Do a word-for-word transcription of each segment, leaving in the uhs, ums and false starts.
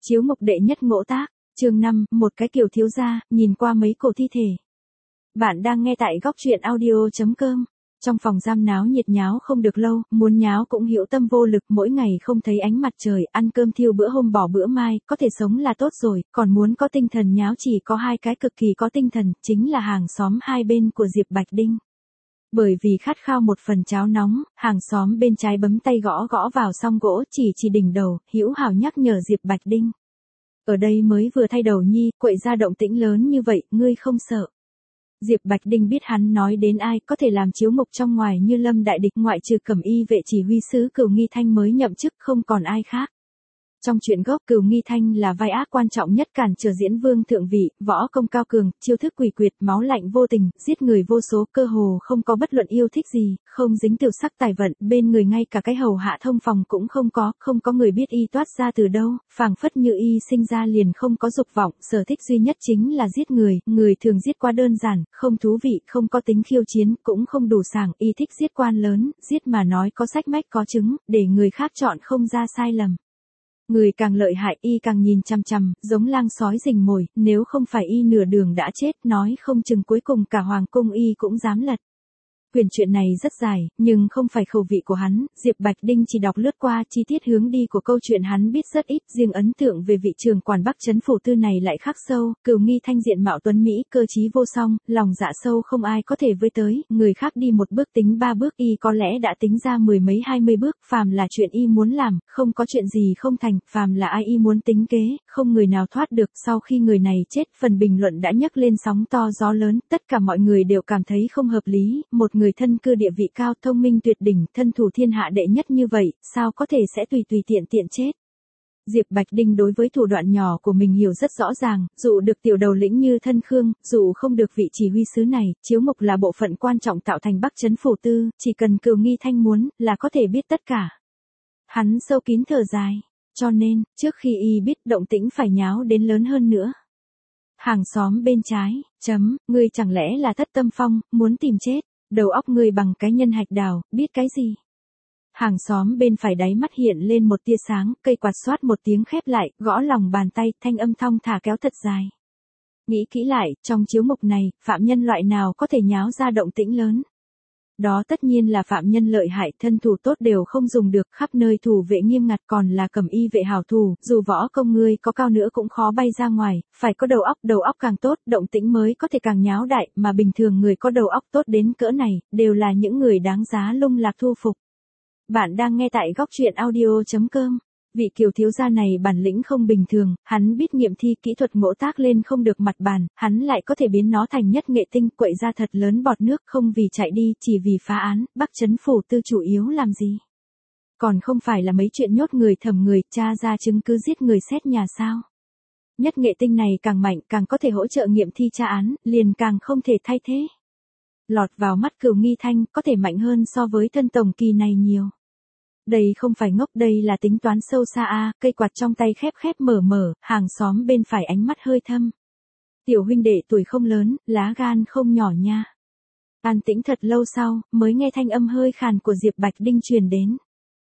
Chiếu mục đệ nhất ngỗ tác, chương năm, một cái kiểu thiếu gia, nhìn qua mấy cổ thi thể. Bạn đang nghe tại góc truyện audio chấm com. Trong phòng giam náo nhiệt nháo không được lâu, muốn nháo cũng hữu tâm vô lực, mỗi ngày không thấy ánh mặt trời, ăn cơm thiêu bữa hôm bỏ bữa mai, có thể sống là tốt rồi, còn muốn có tinh thần nháo chỉ có hai cái cực kỳ có tinh thần, chính là hàng xóm hai bên của Diệp Bạch Đinh. Bởi vì khát khao một phần cháo nóng, hàng xóm bên trái bấm tay gõ gõ vào song gỗ, chỉ chỉ đỉnh đầu, hữu hảo nhắc nhở Diệp Bạch Đinh. Ở đây mới vừa thay đầu nhi, quậy ra động tĩnh lớn như vậy, ngươi không sợ. Diệp Bạch Đinh biết hắn nói đến ai, có thể làm chiếu mục trong ngoài như Lâm đại địch, ngoại trừ Cẩm Y vệ chỉ huy sứ Cửu Nghi Thanh mới nhậm chức, không còn ai khác. Trong truyện gốc, Cửu Nghi Thanh là vai ác quan trọng nhất cản trở diễn vương thượng vị, võ công cao cường, chiêu thức quỷ quyệt, máu lạnh vô tình, giết người vô số, cơ hồ không có bất luận yêu thích gì, không dính tiểu sắc tài vận, bên người ngay cả cái hầu hạ thông phòng cũng không có, không có người biết y toát ra từ đâu, phảng phất như y sinh ra liền không có dục vọng, sở thích duy nhất chính là giết người, người thường giết quá đơn giản, không thú vị, không có tính khiêu chiến, cũng không đủ sảng, y thích giết quan lớn, giết mà nói có sách mách có chứng, để người khác chọn không ra sai lầm. Người càng lợi hại y càng nhìn chằm chằm, giống lang sói rình mồi, nếu không phải y nửa đường đã chết, nói không chừng cuối cùng cả hoàng cung y cũng dám lật. Quyển truyện này rất dài, nhưng không phải khẩu vị của hắn, Diệp Bạch Đinh chỉ đọc lướt qua chi tiết hướng đi của câu chuyện hắn biết rất ít, riêng ấn tượng về vị trưởng quản Bắc trấn phủ tư này lại khắc sâu, Cửu Nghi Thanh diện mạo tuấn Mỹ, cơ trí vô song, lòng dạ sâu không ai có thể với tới, người khác đi một bước tính ba bước y có lẽ đã tính ra mười mấy hai mươi bước, phàm là chuyện y muốn làm, không có chuyện gì không thành, phàm là ai y muốn tính kế, không người nào thoát được, sau khi người này chết, phần bình luận đã nhấc lên sóng to gió lớn, tất cả mọi người đều cảm thấy không hợp lý, một người thân cư địa vị cao, thông minh tuyệt đỉnh, thân thủ thiên hạ đệ nhất như vậy, sao có thể sẽ tùy tùy tiện tiện chết. Diệp Bạch Đinh đối với thủ đoạn nhỏ của mình hiểu rất rõ ràng, dụ được tiểu đầu lĩnh như Thân Khương, dụ không được vị chỉ huy sứ này, chiếu mục là bộ phận quan trọng tạo thành Bắc trấn phủ tư, chỉ cần Cửu Nghi Thanh muốn, là có thể biết tất cả. Hắn sâu kín thở dài, cho nên, trước khi y biết động tĩnh phải nháo đến lớn hơn nữa. Hàng xóm bên trái, chấm, ngươi chẳng lẽ là Thất Tâm Phong, muốn tìm chết. Đầu óc ngươi bằng cái nhân hạch đào, biết cái gì? Hàng xóm bên phải đáy mắt hiện lên một tia sáng, cây quạt xoát một tiếng khép lại, gõ lòng bàn tay, thanh âm thong thả kéo thật dài. Nghĩ kỹ lại, trong chiếu mục này, phạm nhân loại nào có thể nháo ra động tĩnh lớn? Đó tất nhiên là phạm nhân lợi hại, thân thủ tốt đều không dùng được, khắp nơi thủ vệ nghiêm ngặt, còn là Cẩm Y vệ hảo thủ, dù võ công ngươi có cao nữa cũng khó bay ra ngoài, phải có đầu óc, đầu óc càng tốt, động tĩnh mới có thể càng nháo đại, mà bình thường người có đầu óc tốt đến cỡ này, đều là những người đáng giá lung lạc thu phục. Bạn đang nghe tại góc truyện audio chấm com. Vị kiều thiếu gia này bản lĩnh không bình thường, hắn biết nghiệm thi kỹ thuật ngỗ tác lên không được mặt bàn, hắn lại có thể biến nó thành nhất nghệ tinh, quậy ra thật lớn bọt nước, không vì chạy đi, chỉ vì phá án, Bắc trấn phủ tư chủ yếu làm gì? Còn không phải là mấy chuyện nhốt người thẩm người, tra ra chứng cứ giết người xét nhà sao? Nhất nghệ tinh này càng mạnh, càng có thể hỗ trợ nghiệm thi tra án, liền càng không thể thay thế. Lọt vào mắt Cửu Nghi Thanh, có thể mạnh hơn so với thân tổng kỳ này nhiều. Đây không phải ngốc, đây là tính toán sâu xa a, cây quạt trong tay khép khép mở mở, hàng xóm bên phải ánh mắt hơi thâm. Tiểu huynh đệ tuổi không lớn, lá gan không nhỏ nha. An tĩnh thật lâu sau, mới nghe thanh âm hơi khàn của Diệp Bạch Đinh truyền đến.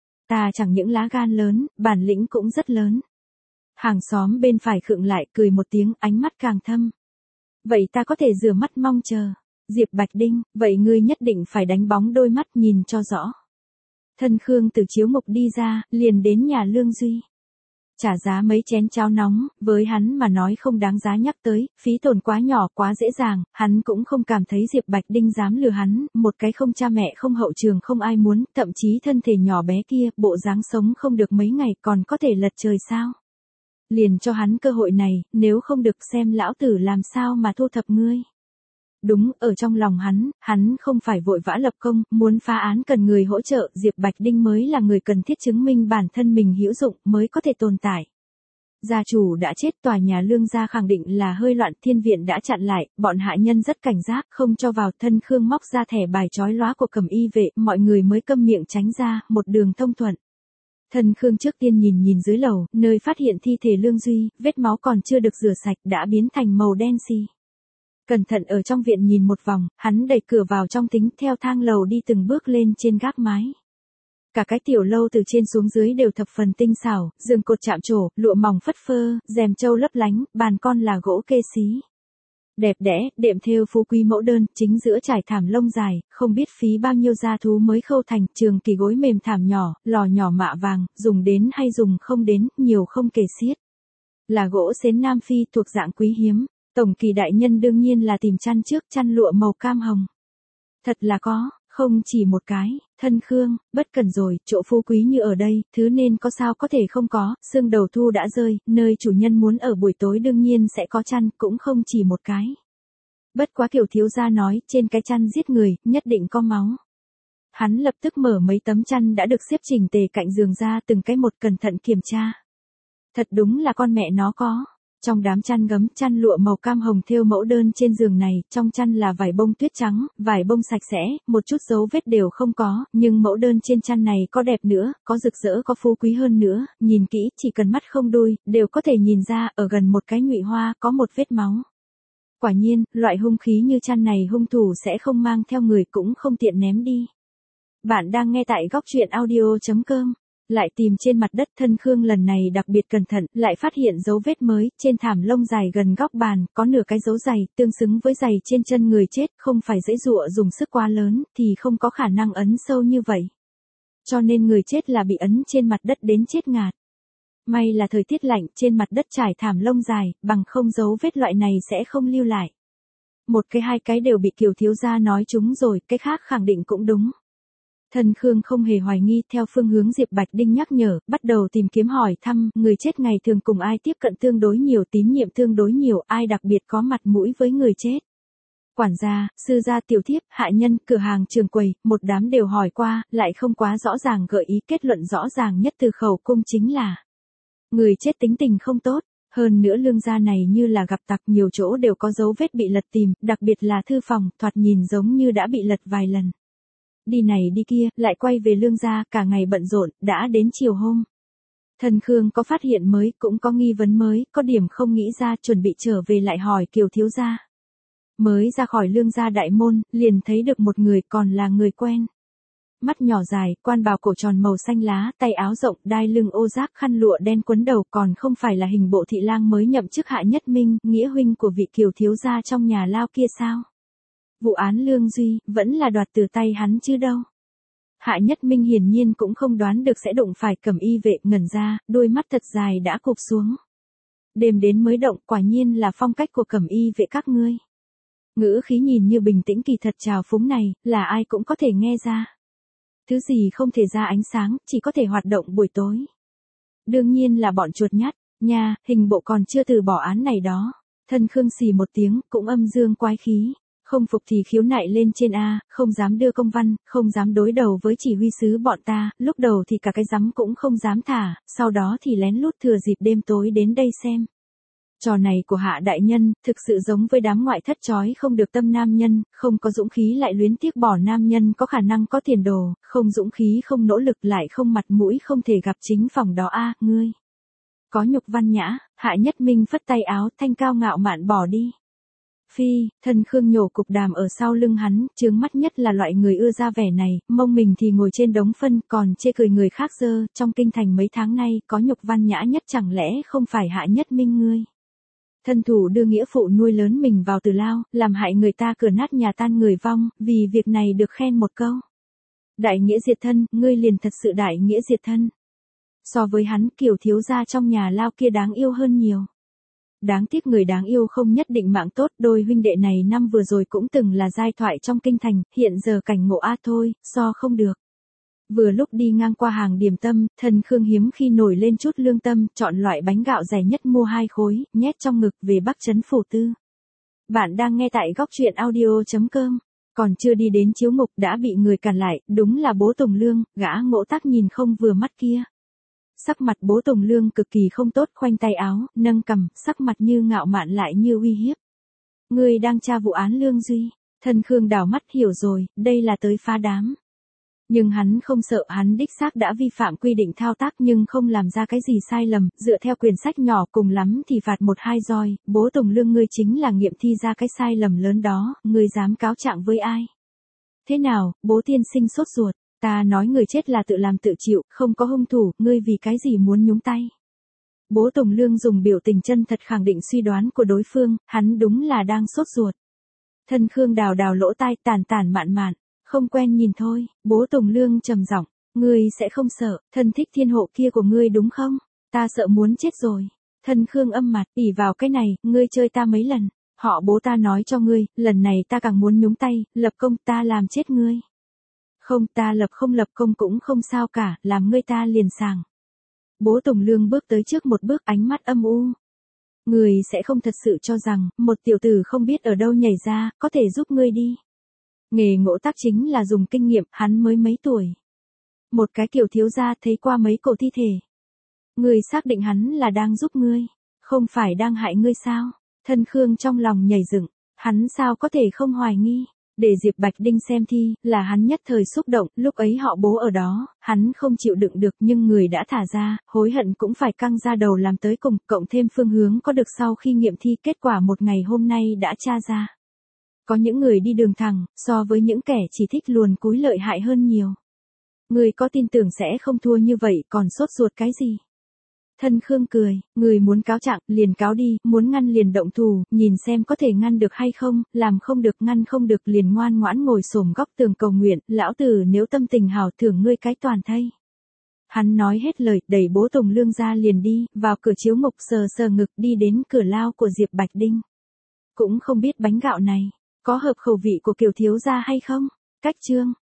Ta chẳng những lá gan lớn, bản lĩnh cũng rất lớn. Hàng xóm bên phải khựng lại, cười một tiếng, ánh mắt càng thâm. Vậy ta có thể rửa mắt mong chờ. Diệp Bạch Đinh, vậy ngươi nhất định phải đánh bóng đôi mắt nhìn cho rõ. Thân Khương từ chiếu mục đi ra, liền đến nhà Lương Duy. Trả giá mấy chén cháo nóng, với hắn mà nói không đáng giá nhắc tới, phí tổn quá nhỏ quá dễ dàng, hắn cũng không cảm thấy Diệp Bạch Đinh dám lừa hắn, một cái không cha mẹ không hậu trường không ai muốn, thậm chí thân thể nhỏ bé kia, bộ dáng sống không được mấy ngày còn có thể lật trời sao. Liền cho hắn cơ hội này, nếu không được xem lão tử làm sao mà thu thập ngươi. Đúng, ở trong lòng hắn, hắn không phải vội vã lập công, muốn phá án cần người hỗ trợ, Diệp Bạch Đinh mới là người cần thiết chứng minh bản thân mình hữu dụng, mới có thể tồn tại. Gia chủ đã chết, tòa nhà Lương gia khẳng định là hơi loạn, thiên viện đã chặn lại, bọn hạ nhân rất cảnh giác, không cho vào. Thân Khương móc ra thẻ bài chói lóa của Cẩm Y vệ, mọi người mới câm miệng tránh ra, một đường thông thuận. Thân Khương trước tiên nhìn nhìn dưới lầu, nơi phát hiện thi thể Lương Duy, vết máu còn chưa được rửa sạch, đã biến thành màu đen xì. Cẩn thận ở trong viện nhìn một vòng, hắn đẩy cửa vào trong tính theo thang lầu đi từng bước lên trên gác mái. Cả cái tiểu lâu từ trên xuống dưới đều thập phần tinh xảo, giường cột chạm trổ, lụa mỏng phất phơ, rèm châu lấp lánh, bàn con là gỗ kê xí. Đẹp đẽ, đệm thêu phú quý mẫu đơn, chính giữa trải thảm lông dài, không biết phí bao nhiêu gia thú mới khâu thành, trường kỳ gối mềm thảm nhỏ, lò nhỏ mạ vàng, dùng đến hay dùng không đến, nhiều không kể xiết. Là gỗ xến Nam Phi thuộc dạng quý hiếm, tổng kỳ đại nhân đương nhiên là tìm chăn trước, chăn lụa màu cam hồng. Thật là có, không chỉ một cái, thân Khương, bất cần rồi, chỗ phú quý như ở đây, thứ nên có sao có thể không có, sương đầu thu đã rơi, nơi chủ nhân muốn ở buổi tối đương nhiên sẽ có chăn, cũng không chỉ một cái. Bất quá kiểu thiếu gia nói, trên cái chăn giết người, nhất định có máu. Hắn lập tức mở mấy tấm chăn đã được xếp chỉnh tề cạnh giường ra từng cái một cẩn thận kiểm tra. Thật đúng là con mẹ nó có. Trong đám chăn gấm, chăn lụa màu cam hồng thêu mẫu đơn trên giường này, trong chăn là vải bông tuyết trắng, vải bông sạch sẽ, một chút dấu vết đều không có, nhưng mẫu đơn trên chăn này có đẹp nữa, có rực rỡ, có phú quý hơn nữa, nhìn kỹ, chỉ cần mắt không đuôi, đều có thể nhìn ra, ở gần một cái nhụy hoa, có một vết máu. Quả nhiên, loại hung khí như chăn này hung thủ sẽ không mang theo người cũng không tiện ném đi. Bạn đang nghe tại góc truyện audio chấm com. Lại tìm trên mặt đất, thân Khương lần này đặc biệt cẩn thận, lại phát hiện dấu vết mới, trên thảm lông dài gần góc bàn, có nửa cái dấu giày, tương xứng với giày trên chân người chết, không phải giãy giụa dùng sức quá lớn, thì không có khả năng ấn sâu như vậy. Cho nên người chết là bị ấn trên mặt đất đến chết ngạt. May là thời tiết lạnh, trên mặt đất trải thảm lông dài, bằng không dấu vết loại này sẽ không lưu lại. Một cái hai cái đều bị Kiều thiếu gia nói trúng rồi, cái khác khẳng định cũng đúng. Thân Khương không hề hoài nghi, theo phương hướng Diệp Bạch Đinh nhắc nhở, bắt đầu tìm kiếm hỏi thăm, người chết ngày thường cùng ai tiếp cận tương đối nhiều, tín nhiệm tương đối nhiều, ai đặc biệt có mặt mũi với người chết. Quản gia, sư gia, tiểu thiếp, hạ nhân, cửa hàng, trường quầy, một đám đều hỏi qua, lại không quá rõ ràng gợi ý, kết luận rõ ràng nhất từ khẩu cung chính là người chết tính tình không tốt. Hơn nữa lương gia này như là gặp tặc, nhiều chỗ đều có dấu vết bị lật tìm, đặc biệt là thư phòng, thoạt nhìn giống như đã bị lật vài lần. Đi này đi kia, lại quay về lương gia, cả ngày bận rộn, đã đến chiều hôm. Thần Khương có phát hiện mới, cũng có nghi vấn mới, có điểm không nghĩ ra, chuẩn bị trở về lại hỏi Kiều thiếu gia. Mới ra khỏi lương gia đại môn, liền thấy được một người, còn là người quen. Mắt nhỏ dài, quan bào cổ tròn màu xanh lá, tay áo rộng, đai lưng ô giác, khăn lụa đen quấn đầu, còn không phải là hình bộ thị lang mới nhậm chức Hạ Nhất Minh, nghĩa huynh của vị Kiều thiếu gia trong nhà lao kia sao? Vụ án Lương Duy, vẫn là đoạt từ tay hắn chứ đâu. Hạ Nhất Minh hiển nhiên cũng không đoán được sẽ đụng phải Cẩm Y vệ, ngẩn ra, đôi mắt thật dài đã cụp xuống. Đêm đến mới động, quả nhiên là phong cách của Cẩm Y vệ các ngươi. Ngữ khí nhìn như bình tĩnh kỳ thật trào phúng này, là ai cũng có thể nghe ra. Thứ gì không thể ra ánh sáng, chỉ có thể hoạt động buổi tối. Đương nhiên là bọn chuột nhắt, nha, hình bộ còn chưa từ bỏ án này đó. Thân Khương xì một tiếng, cũng âm dương quái khí. Không phục thì khiếu nại lên trên A, không dám đưa công văn, không dám đối đầu với chỉ huy sứ bọn ta, lúc đầu thì cả cái rắm cũng không dám thả, sau đó thì lén lút thừa dịp đêm tối đến đây xem. Trò này của Hạ đại nhân, thực sự giống với đám ngoại thất trói không được tâm nam nhân, không có dũng khí lại luyến tiếc bỏ nam nhân có khả năng có tiền đồ, không dũng khí không nỗ lực lại không mặt mũi không thể gặp chính phòng đó A, ngươi. Có nhục văn nhã, Hạ Nhất Minh phất tay áo, thanh cao ngạo mạn bỏ đi. Phi, thân Khương nhổ cục đàm ở sau lưng hắn, chướng mắt nhất là loại người ưa ra vẻ này, mông mình thì ngồi trên đống phân, còn chê cười người khác dơ, trong kinh thành mấy tháng nay, có nhục văn nhã nhất chẳng lẽ không phải Hạ Nhất Minh ngươi. Thân thủ đưa nghĩa phụ nuôi lớn mình vào tử lao, làm hại người ta cửa nát nhà tan người vong, vì việc này được khen một câu. Đại nghĩa diệt thân, ngươi liền thật sự đại nghĩa diệt thân. So với hắn, Kiều thiếu gia trong nhà lao kia đáng yêu hơn nhiều. Đáng tiếc người đáng yêu không nhất định mạng tốt, đôi huynh đệ này năm vừa rồi cũng từng là giai thoại trong kinh thành, hiện giờ cảnh ngộ a thôi, so không được. Vừa lúc đi ngang qua hàng điểm tâm, thần Khương hiếm khi nổi lên chút lương tâm, chọn loại bánh gạo dày nhất mua hai khối, nhét trong ngực về Bắc Trấn Phủ Tư. Bạn đang nghe tại góc truyện audio chấm com, còn chưa đi đến chiếu mục đã bị người cản lại, đúng là bố Tùng Lương, gã ngỗ tác nhìn không vừa mắt kia. Sắc mặt bố Tùng Lương cực kỳ không tốt, khoanh tay áo, nâng cằm, sắc mặt như ngạo mạn lại như uy hiếp. Ngươi đang tra vụ án Lương Duy. Thần Khương đảo mắt hiểu rồi, đây là tới phá đám. Nhưng hắn không sợ, hắn đích xác đã vi phạm quy định thao tác nhưng không làm ra cái gì sai lầm, dựa theo quyển sách nhỏ cùng lắm thì phạt một hai roi, bố Tùng Lương ngươi chính là nghiệm thi ra cái sai lầm lớn đó, ngươi dám cáo trạng với ai? Thế nào, bố tiên sinh sốt ruột, Ta nói người chết là tự làm tự chịu, không có hung thủ, ngươi vì cái gì muốn nhúng tay. Bố Tùng Lương dùng biểu tình chân thật khẳng định suy đoán của đối phương, hắn đúng là đang sốt ruột. Thân Khương đào đào lỗ tai tàn tàn mạn mạn, không quen nhìn thôi, bố Tùng Lương trầm giọng, ngươi sẽ không sợ, thân thích thiên hộ kia của ngươi đúng không? Ta sợ muốn chết rồi. Thân Khương âm mặt, ỉ vào cái này, ngươi chơi ta mấy lần, họ bố ta nói cho ngươi, lần này ta càng muốn nhúng tay, lập công ta làm chết ngươi. Không, ta lập không lập công cũng không sao cả, làm ngươi ta liền sàng. Bố Tùng Lương bước tới trước một bước, ánh mắt âm u. Ngươi sẽ không thật sự cho rằng, một tiểu tử không biết ở đâu nhảy ra, có thể giúp ngươi đi. Nghề ngỗ tác chính là dùng kinh nghiệm, hắn mới mấy tuổi. Một cái kiểu thiếu gia thấy qua mấy cổ thi thể. Ngươi xác định hắn là đang giúp ngươi, không phải đang hại ngươi sao? Thân Khương trong lòng nhảy dựng, hắn sao có thể không hoài nghi. Để Diệp Bạch Đinh xem thi, là hắn nhất thời xúc động, lúc ấy họ bố ở đó, hắn không chịu đựng được nhưng người đã thả ra, hối hận cũng phải căng ra đầu làm tới cùng, cộng thêm phương hướng có được sau khi nghiệm thi, kết quả một ngày hôm nay đã tra ra. Có những người đi đường thẳng, so với những kẻ chỉ thích luồn cúi lợi hại hơn nhiều. Người có tin tưởng sẽ không thua như vậy, còn sốt ruột cái gì? Thân Khương cười, người muốn cáo trạng, liền cáo đi, muốn ngăn liền động thủ, nhìn xem có thể ngăn được hay không, làm không được ngăn không được liền ngoan ngoãn ngồi xổm góc tường cầu nguyện, lão tử nếu tâm tình hảo thưởng ngươi cái toàn thây. Hắn nói hết lời, đẩy bố Tùng Lương ra liền đi, vào cửa chiếu ngục sờ sờ ngực đi đến cửa lao của Diệp Bạch Đinh. Cũng không biết bánh gạo này, có hợp khẩu vị của Kiều thiếu gia hay không? Cách chương.